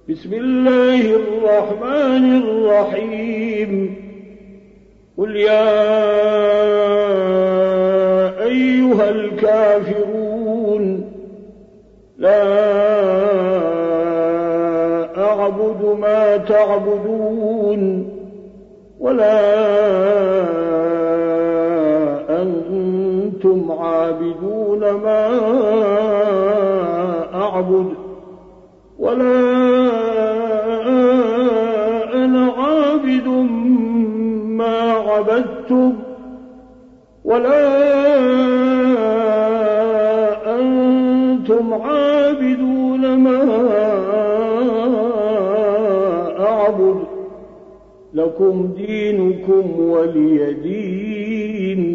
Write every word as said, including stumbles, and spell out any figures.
بسم الله الرحمن الرحيم قل يا أيها الكافرون لا أعبد ما تعبدون ولا أنتم عابدون ما أعبد ولا أنا عابد ما عبدتم ولا أنتم عابدون ما أعبد لكم دينكم ولي دين.